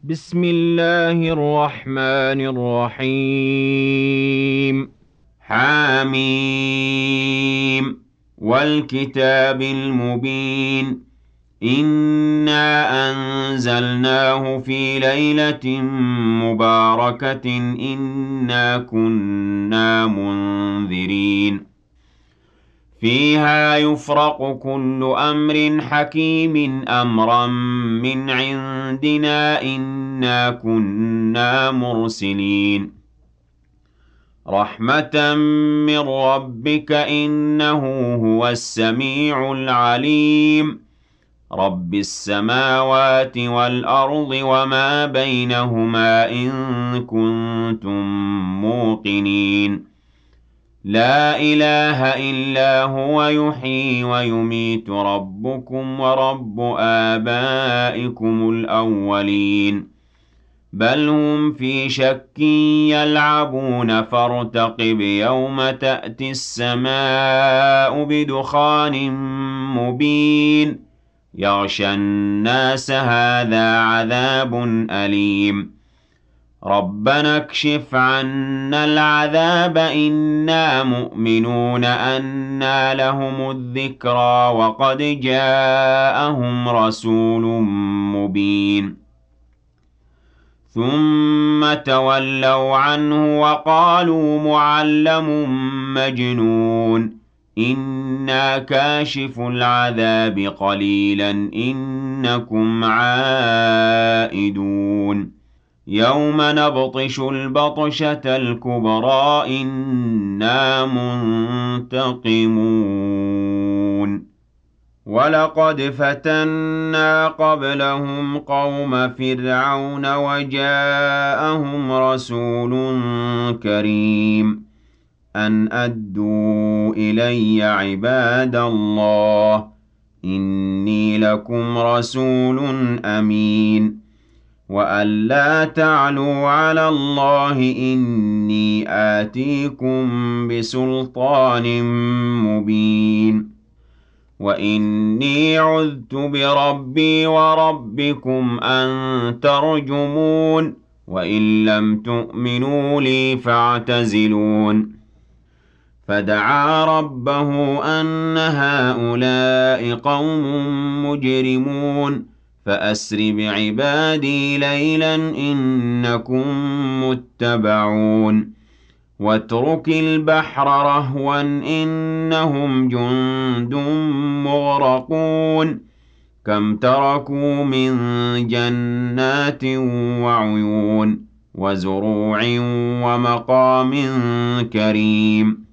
بسم الله الرحمن الرحيم. حاميم والكتاب المبين. إنا أنزلناه في ليلة مباركة إنا كنا منذرين فيها يفرق كل أمر حكيم أمرا من عندنا إنا كنا مرسلين رحمة من ربك إنه هو السميع العليم رب السماوات والأرض وما بينهما إن كنتم موقنين لا إله إلا هو يحيي ويميت ربكم ورب آبائكم الأولين بل هم في شك يلعبون فارتقب يوم تأتي السماء بدخان مبين يغشى الناس هذا عذاب أليم ربنا اكشف عنا العذاب إنا مؤمنون أنى لهم الذكرى وقد جاءهم رسول مبين ثم تولوا عنه وقالوا معلم مجنون إنا كاشف العذاب قليلا إنكم عائدون يوم نبطش البطشة الكبرى إنا منتقمون ولقد فتنا قبلهم قوم فرعون وجاءهم رسول كريم أن أدوا إلي عباد الله إني لكم رسول أمين وأن لا تعلوا على الله إني آتيكم بسلطان مبين وإني عذت بربي وربكم أن ترجمون وإن لم تؤمنوا لي فاعتزلون فدعا ربه أن هؤلاء قوم مجرمون فأسر بعبادي ليلا إنكم متبعون واترك البحر رهوا إنهم جند مغرقون كم تركوا من جنات وعيون وزروع ومقام كريم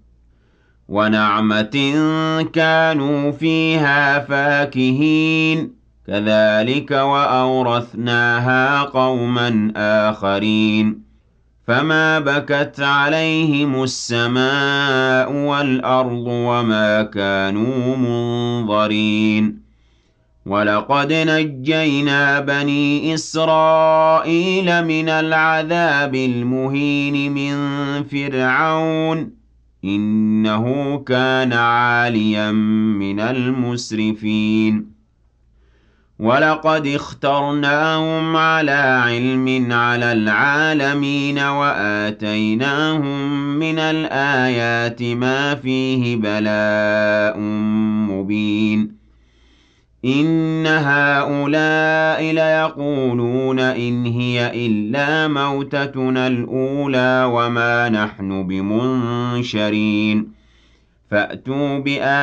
ونعمة كانوا فيها فاكهين كذلك وأورثناها قوما آخرين فما بكت عليهم السماء والأرض وما كانوا منظرين ولقد نجينا بني إسرائيل من العذاب المهين من فرعون إنه كان عاليا من المسرفين ولقد اخترناهم على علم على العالمين وآتيناهم من الآيات ما فيه بلاء مبين إن هؤلاء ليقولون إن هي إلا موتتنا الأولى وما نحن بمنشرين فأتوا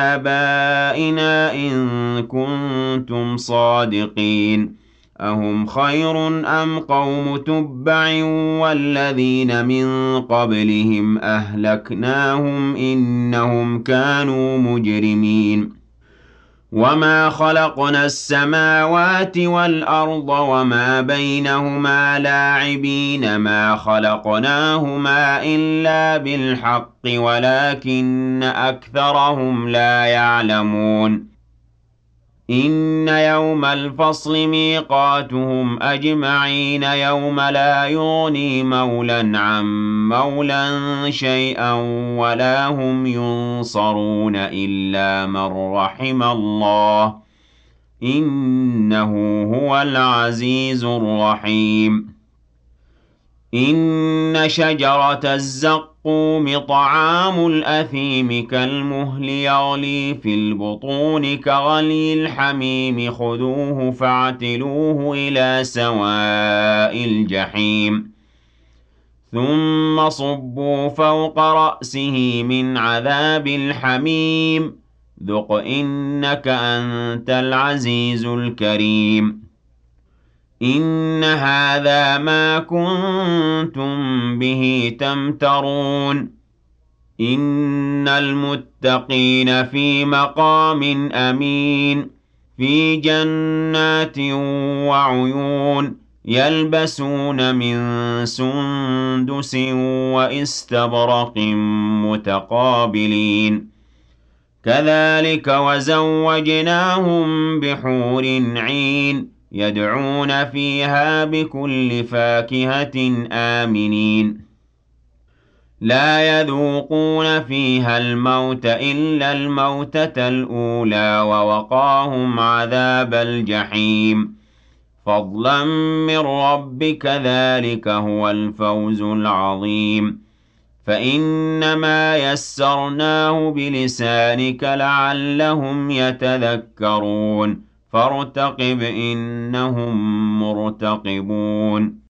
بآبائنا إن كنتم صادقين أهم خير أم قوم تبع والذين من قبلهم أهلكناهم إنهم كانوا مجرمين وما خلقنا السماوات والأرض وما بينهما لاعبين ما خلقناهما إلا بالحق ولكن أكثرهم لا يعلمون إن يوم الفصل ميقاتهم أجمعين يوم لا يغني مولى عن مولى شيئا ولا هم ينصرون إلا من رحم الله إِنَّهُ هُوَ الْعَزِيزُ الرَّحِيمُ إِنَّ شَجَرَتَ الزَّقُّومِ طَعَامُ الْأَثِيمِ كَالْمُهْلِ يَغْلِي فِي الْبُطُونِ كَغَلْيِ الْحَمِيمِ خُذُوهُ فَاعْتِلُوهُ إِلَىٰ سَوَاءِ الْجَحِيمِ ثُمَّ صُبُّوا فَوْقَ رَأْسِهِ مِنْ عَذَابِ الْحَمِيمِ ذُقْ إِنَّكَ أَنتَ الْعَزِيزُ الْكَرِيمُ إِنَّ هَٰذَا مَا كُنتُم بِهِ تَمْتَرُونَ إِنَّ الْمُتَّقِينَ فِي مَقَامٍ أَمِينٍ فِي جَنَّاتٍ وَعُيُونٍ يَلْبَسُونَ مِن سُندُسٍ وَإِسْتَبْرَقٍ مُّتَقَابِلِينَ كَذَٰلِكَ وَزَوَّجْنَاهُم بِحُورٍ عِينٍ يَدْعُونَ فِيهَا بِكُلِّ فَاكِهَةٍ آمِنِينَ لَا يَذُوقُونَ فِيهَا الْمَوْتَ إِلَّا الْمَوْتَةَ الْأُولَىٰ وَوَقَاهُمْ عَذَابَ الْجَحِيمِ فَضْلًا مِّن رَّبِّكَ ۚ ذَٰلِكَ هُوَ الْفَوْزُ الْعَظِيمُ فَإِنَّمَا يَسَّرْنَاهُ بِلِسَانِكَ لَعَلَّهُمْ يَتَذَكَّرُونَ فَارْتَقِبْ إِنَّهُم مُّرْتَقِبُونَ